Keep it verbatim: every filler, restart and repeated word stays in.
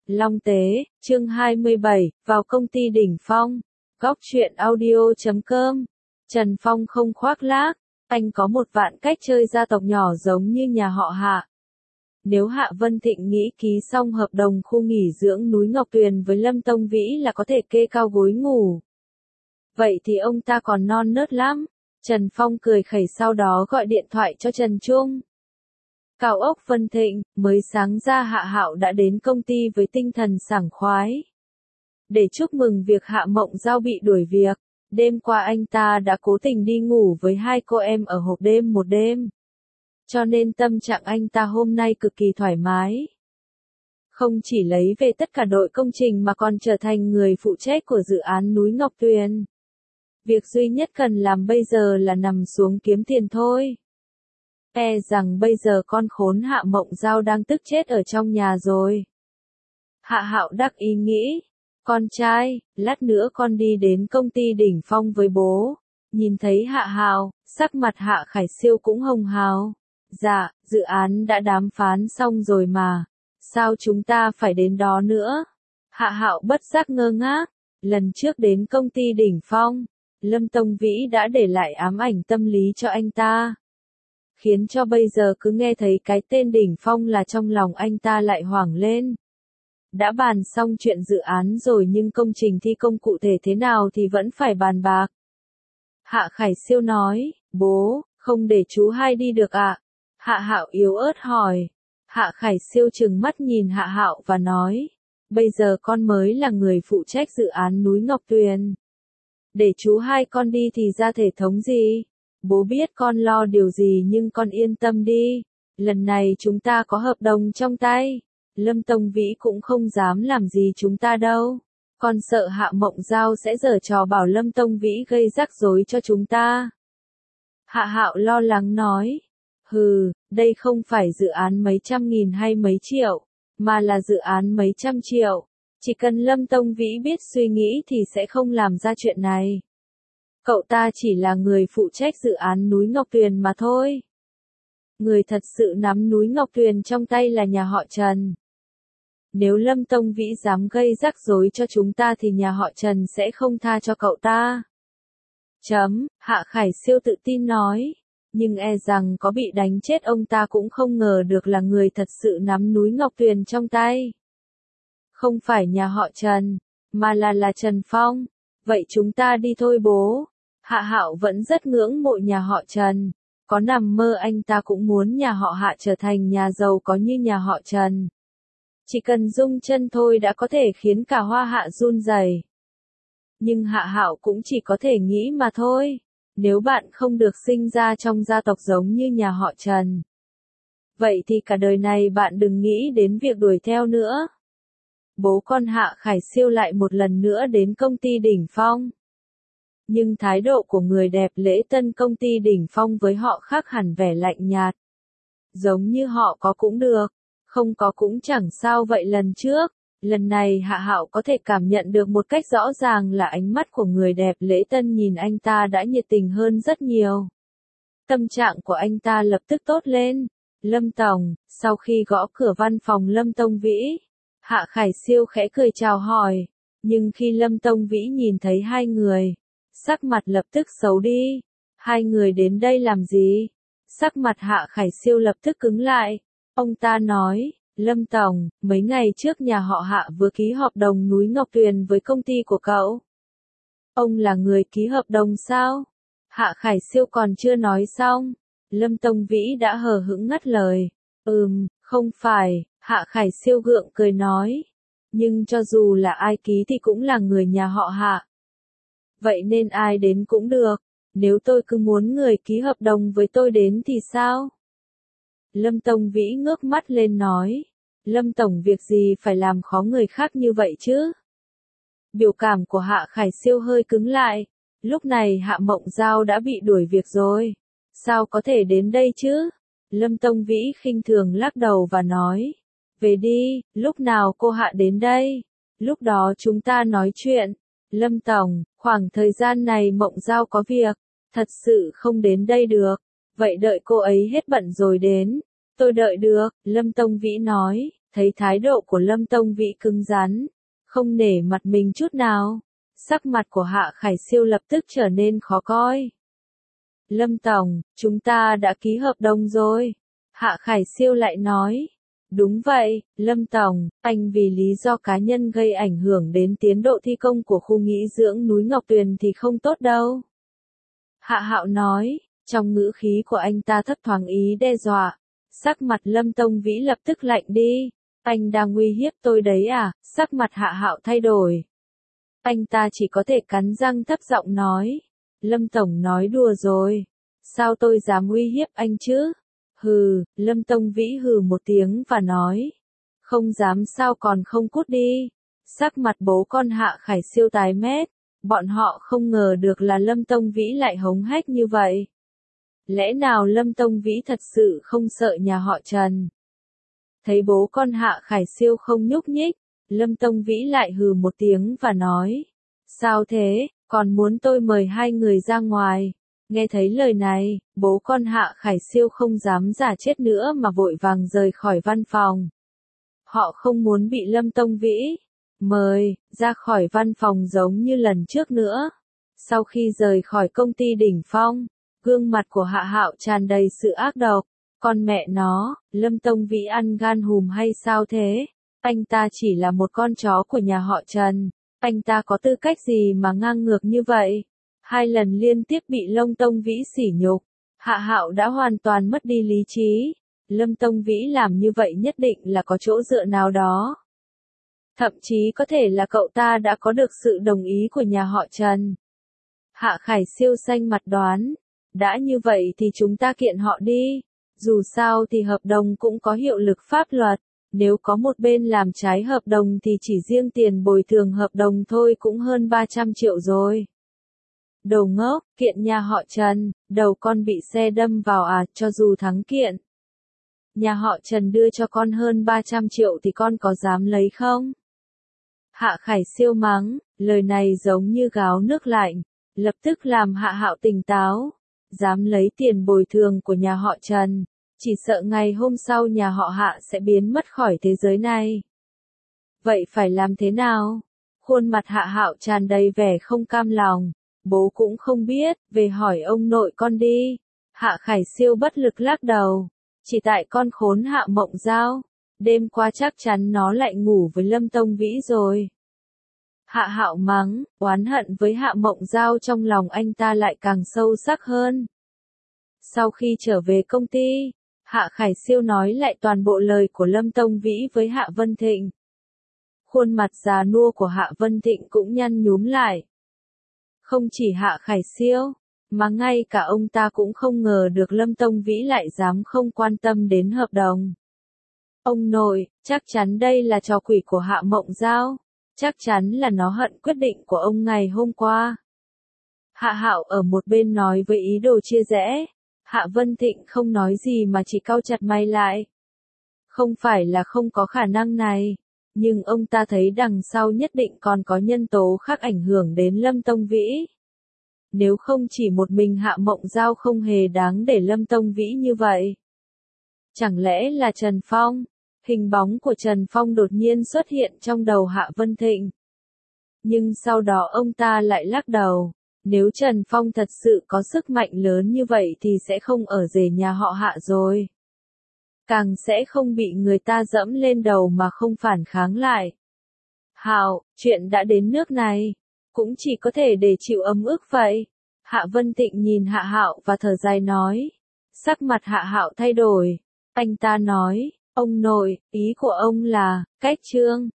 Long Tế, chương hai mươi bảy, vào công ty đỉnh phong. Góc truyện audio chấm com. Trần Phong không khoác lác, anh có một vạn cách chơi gia tộc nhỏ giống như nhà họ Hạ. Nếu Hạ Vân Thịnh nghĩ ký xong hợp đồng khu nghỉ dưỡng núi Ngọc Tuyền với Lâm Tông Vĩ là có thể kê cao gối ngủ, vậy thì ông ta còn non nớt lắm. Trần Phong cười khẩy sau đó gọi điện thoại cho Trần Trung. Cao ốc Vân Thịnh, mới sáng ra Hạ Hạo đã đến công ty với tinh thần sảng khoái. Để chúc mừng việc Hạ Mộng Giao bị đuổi việc, đêm qua anh ta đã cố tình đi ngủ với hai cô em ở hộp đêm một đêm. Cho nên tâm trạng anh ta hôm nay cực kỳ thoải mái. Không chỉ lấy về tất cả đội công trình mà còn trở thành người phụ trách của dự án núi Ngọc Tuyền. Việc duy nhất cần làm bây giờ là nằm xuống kiếm tiền thôi. E rằng bây giờ con khốn Hạ Mộng Giao đang tức chết ở trong nhà rồi. Hạ Hạo đắc ý nghĩ, con trai, lát nữa con đi đến công ty đỉnh phong với bố. Nhìn thấy Hạ Hạo, sắc mặt Hạ Khải Siêu cũng hồng hào. Dạ, dự án đã đàm phán xong rồi mà. Sao chúng ta phải đến đó nữa? Hạ Hạo bất giác ngơ ngác. Lần trước đến công ty đỉnh phong, Lâm Tông Vĩ đã để lại ám ảnh tâm lý cho anh ta, khiến cho bây giờ cứ nghe thấy cái tên đỉnh phong là trong lòng anh ta lại hoảng lên. Đã bàn xong chuyện dự án rồi nhưng công trình thi công cụ thể thế nào thì vẫn phải bàn bạc. Hạ Khải Siêu nói, bố, không để chú hai đi được ạ? À? Hạ Hạo yếu ớt hỏi. Hạ Khải Siêu trừng mắt nhìn Hạ Hạo và nói, bây giờ con mới là người phụ trách dự án núi Ngọc Tuyền. Để chú hai con đi thì ra thể thống gì? Bố biết con lo điều gì nhưng con yên tâm đi. Lần này chúng ta có hợp đồng trong tay. Lâm Tông Vĩ cũng không dám làm gì chúng ta đâu. Con sợ Hạ Mộng Giao sẽ giở trò bảo Lâm Tông Vĩ gây rắc rối cho chúng ta. Hạ Hạo lo lắng nói. Hừ, đây không phải dự án mấy trăm nghìn hay mấy triệu, mà là dự án mấy trăm triệu. Chỉ cần Lâm Tông Vĩ biết suy nghĩ thì sẽ không làm ra chuyện này. Cậu ta chỉ là người phụ trách dự án núi Ngọc Tuyền mà thôi. Người thật sự nắm núi Ngọc Tuyền trong tay là nhà họ Trần. Nếu Lâm Tông Vĩ dám gây rắc rối cho chúng ta thì nhà họ Trần sẽ không tha cho cậu ta. Chấm, Hạ Khải Siêu tự tin nói. Nhưng e rằng có bị đánh chết ông ta cũng không ngờ được là người thật sự nắm núi Ngọc Tuyền trong tay. Không phải nhà họ Trần, mà là là Trần Phong. Vậy chúng ta đi thôi bố. Hạ Hạo vẫn rất ngưỡng mộ nhà họ Trần. Có nằm mơ anh ta cũng muốn nhà họ Hạ trở thành nhà giàu có như nhà họ Trần. Chỉ cần rung chân thôi đã có thể khiến cả Hoa Hạ run rẩy. Nhưng Hạ Hạo cũng chỉ có thể nghĩ mà thôi. Nếu bạn không được sinh ra trong gia tộc giống như nhà họ Trần, vậy thì cả đời này bạn đừng nghĩ đến việc đuổi theo nữa. Bố con Hạ Khải Siêu lại một lần nữa đến công ty đỉnh phong. Nhưng thái độ của người đẹp lễ tân công ty đỉnh phong với họ khác hẳn vẻ lạnh nhạt. Giống như họ có cũng được, không có cũng chẳng sao vậy. Lần trước, lần này Hạ Hạo có thể cảm nhận được một cách rõ ràng là ánh mắt của người đẹp lễ tân nhìn anh ta đã nhiệt tình hơn rất nhiều. Tâm trạng của anh ta lập tức tốt lên. Lâm Tổng, sau khi gõ cửa văn phòng Lâm Tông Vĩ, Hạ Khải Siêu khẽ cười chào hỏi. Nhưng khi Lâm Tông Vĩ nhìn thấy hai người, sắc mặt lập tức xấu đi. Hai người đến đây làm gì? Sắc mặt Hạ Khải Siêu lập tức cứng lại. Ông ta nói, Lâm Tổng, mấy ngày trước nhà họ Hạ vừa ký hợp đồng núi Ngọc Tuyền với công ty của cậu. Ông là người ký hợp đồng sao? Hạ Khải Siêu còn chưa nói xong, Lâm Tông Vĩ đã hờ hững ngắt lời. Ừm, không phải, Hạ Khải Siêu gượng cười nói. Nhưng cho dù là ai ký thì cũng là người nhà họ Hạ. Vậy nên ai đến cũng được. Nếu tôi cứ muốn người ký hợp đồng với tôi đến thì sao? Lâm Tông Vĩ ngước mắt lên nói. Lâm Tổng việc gì phải làm khó người khác như vậy chứ? Biểu cảm của Hạ Khải Siêu hơi cứng lại. Lúc này Hạ Mộng Giao đã bị đuổi việc rồi. Sao có thể đến đây chứ? Lâm Tông Vĩ khinh thường lắc đầu và nói. Về đi, lúc nào cô Hạ đến đây? Lúc đó chúng ta nói chuyện. Lâm Tổng, khoảng thời gian này Mộng Giao có việc, thật sự không đến đây được. Vậy đợi cô ấy hết bận rồi đến. Tôi đợi được, Lâm Tông Vĩ nói. Thấy thái độ của Lâm Tông Vĩ cứng rắn, không nể mặt mình chút nào, sắc mặt của Hạ Khải Siêu lập tức trở nên khó coi. Lâm Tổng, chúng ta đã ký hợp đồng rồi. Hạ Khải Siêu lại nói. Đúng vậy, Lâm Tổng, anh vì lý do cá nhân gây ảnh hưởng đến tiến độ thi công của khu nghỉ dưỡng núi Ngọc Tuyền thì không tốt đâu. Hạ Hạo nói, trong ngữ khí của anh ta thấp thoáng ý đe dọa. Sắc mặt Lâm Tông Vĩ lập tức lạnh đi. Anh đang uy hiếp tôi đấy à? Sắc mặt Hạ Hạo thay đổi. Anh ta chỉ có thể cắn răng thấp giọng nói. Lâm Tổng nói đùa rồi. Sao tôi dám uy hiếp anh chứ? Hừ, Lâm Tông Vĩ hừ một tiếng và nói. Không dám sao còn không cút đi. Sắc mặt bố con Hạ Khải Siêu tái mét. Bọn họ không ngờ được là Lâm Tông Vĩ lại hống hách như vậy. Lẽ nào Lâm Tông Vĩ thật sự không sợ nhà họ Trần? Thấy bố con Hạ Khải Siêu không nhúc nhích, Lâm Tông Vĩ lại hừ một tiếng và nói. Sao thế, còn muốn tôi mời hai người ra ngoài? Nghe thấy lời này, bố con Hạ Khải Siêu không dám giả chết nữa mà vội vàng rời khỏi văn phòng. Họ không muốn bị Lâm Tông Vĩ mời ra khỏi văn phòng giống như lần trước nữa. Sau khi rời khỏi công ty Đỉnh Phong, gương mặt của Hạ Hạo tràn đầy sự ác độc. Con mẹ nó, Lâm Tông Vĩ ăn gan hùm hay sao thế? Anh ta chỉ là một con chó của nhà họ Trần. Anh ta có tư cách gì mà ngang ngược như vậy? Hai lần liên tiếp bị Lâm Tông Vĩ sỉ nhục, Hạ Hạo đã hoàn toàn mất đi lý trí. Lâm Tông Vĩ làm như vậy nhất định là có chỗ dựa nào đó. Thậm chí có thể là cậu ta đã có được sự đồng ý của nhà họ Trần. Hạ Khải Siêu xanh mặt đoán. Đã như vậy thì chúng ta kiện họ đi. Dù sao thì hợp đồng cũng có hiệu lực pháp luật. Nếu có một bên làm trái hợp đồng thì chỉ riêng tiền bồi thường hợp đồng thôi cũng hơn ba trăm triệu rồi. Đồ ngốc, kiện nhà họ Trần, đầu con bị xe đâm vào à, cho dù thắng kiện. Nhà họ Trần đưa cho con hơn ba trăm triệu thì con có dám lấy không? Hạ Khải Siêu mắng, lời này giống như gáo nước lạnh, lập tức làm Hạ Hạo tỉnh táo. Dám lấy tiền bồi thường của nhà họ Trần, chỉ sợ ngày hôm sau nhà họ Hạ sẽ biến mất khỏi thế giới này. Vậy phải làm thế nào? Khuôn mặt Hạ Hạo tràn đầy vẻ không cam lòng. Bố cũng không biết, về hỏi ông nội con đi. Hạ Khải Siêu bất lực lắc đầu. Chỉ tại con khốn Hạ Mộng Giao. Đêm qua chắc chắn nó lại ngủ với Lâm Tông Vĩ rồi. Hạ Hạo mắng, oán hận với Hạ Mộng Giao trong lòng anh ta lại càng sâu sắc hơn. Sau khi trở về công ty, Hạ Khải Siêu nói lại toàn bộ lời của Lâm Tông Vĩ với Hạ Vân Thịnh. Khuôn mặt già nua của Hạ Vân Thịnh cũng nhăn nhúm lại. Không chỉ Hạ Khải Siêu, mà ngay cả ông ta cũng không ngờ được Lâm Tông Vĩ lại dám không quan tâm đến hợp đồng. Ông nội, chắc chắn đây là trò quỷ của Hạ Mộng Giao. Chắc chắn là nó hận quyết định của ông ngày hôm qua. Hạ Hạo ở một bên nói với ý đồ chia rẽ. Hạ Vân Thịnh không nói gì mà chỉ cau chặt mày lại. Không phải là không có khả năng này, nhưng ông ta thấy đằng sau nhất định còn có nhân tố khác ảnh hưởng đến Lâm Tông Vĩ. Nếu không chỉ một mình Hạ Mộng Giao không hề đáng để Lâm Tông Vĩ như vậy. Chẳng lẽ là Trần Phong? Hình bóng của Trần Phong đột nhiên xuất hiện trong đầu Hạ Vân Thịnh. Nhưng sau đó ông ta lại lắc đầu. Nếu Trần Phong thật sự có sức mạnh lớn như vậy thì sẽ không ở rể nhà họ Hạ rồi. Càng sẽ không bị người ta dẫm lên đầu mà không phản kháng lại. Hạo, chuyện đã đến nước này, cũng chỉ có thể để chịu ấm ức vậy. Hạ Vân Thịnh nhìn Hạ Hạo và thở dài nói. Sắc mặt Hạ Hạo thay đổi. Anh ta nói, ông nội, ý của ông là, cách trương.